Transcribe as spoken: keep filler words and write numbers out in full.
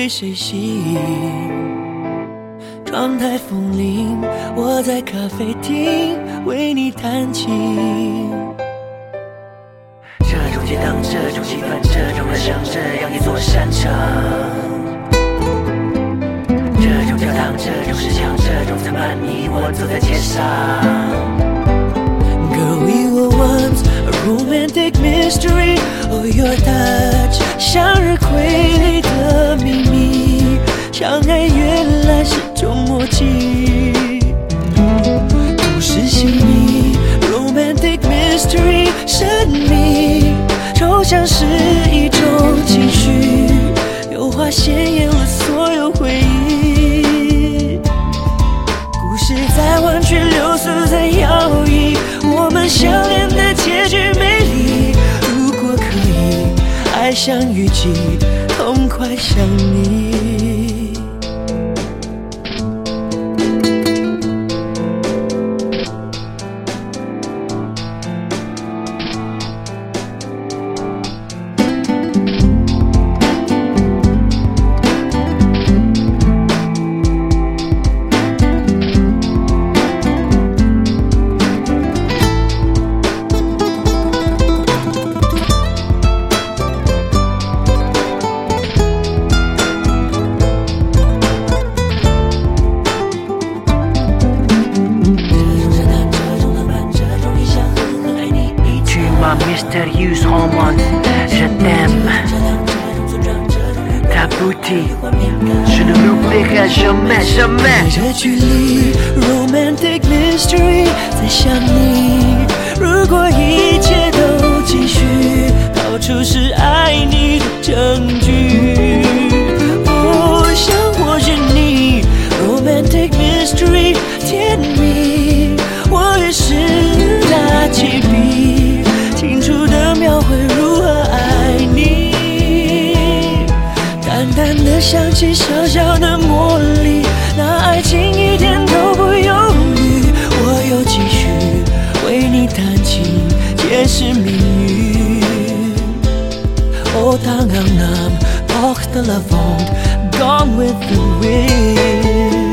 被谁吸引？状态风铃，我在咖啡厅为你弹琴。这种街灯，这种气氛，这种人生，这样一座山城。这种教堂，这种石墙，这种残伴，你我走在街上。Girl, we were once a romantic mystery. Oh, your touch 向日葵里的秘密，相爱原来是种默契。故事细腻 ，romantic mystery 神秘，抽象是一种情绪，油画鲜艳了所有回忆。故事在弯曲流苏，在摇曳，我们相恋的结局美丽。如果可以，爱像雨季，痛快像你。 Mystérieuse romance, je t'aime. Ta beauté, je ne l'oublierai jamais, jamais. 这距离 romantic mystery 在想你。如果一切都继续，到处是爱你的证据。我想我是你 romantic mystery 甜蜜，我也是拿起笔，清楚地描绘如何爱你。淡淡的香气，小小的魔力，那爱情一点都不犹豫。我又继续为你弹琴，解释命运。Oh, tangang nam, porte la vente, gone with the wind.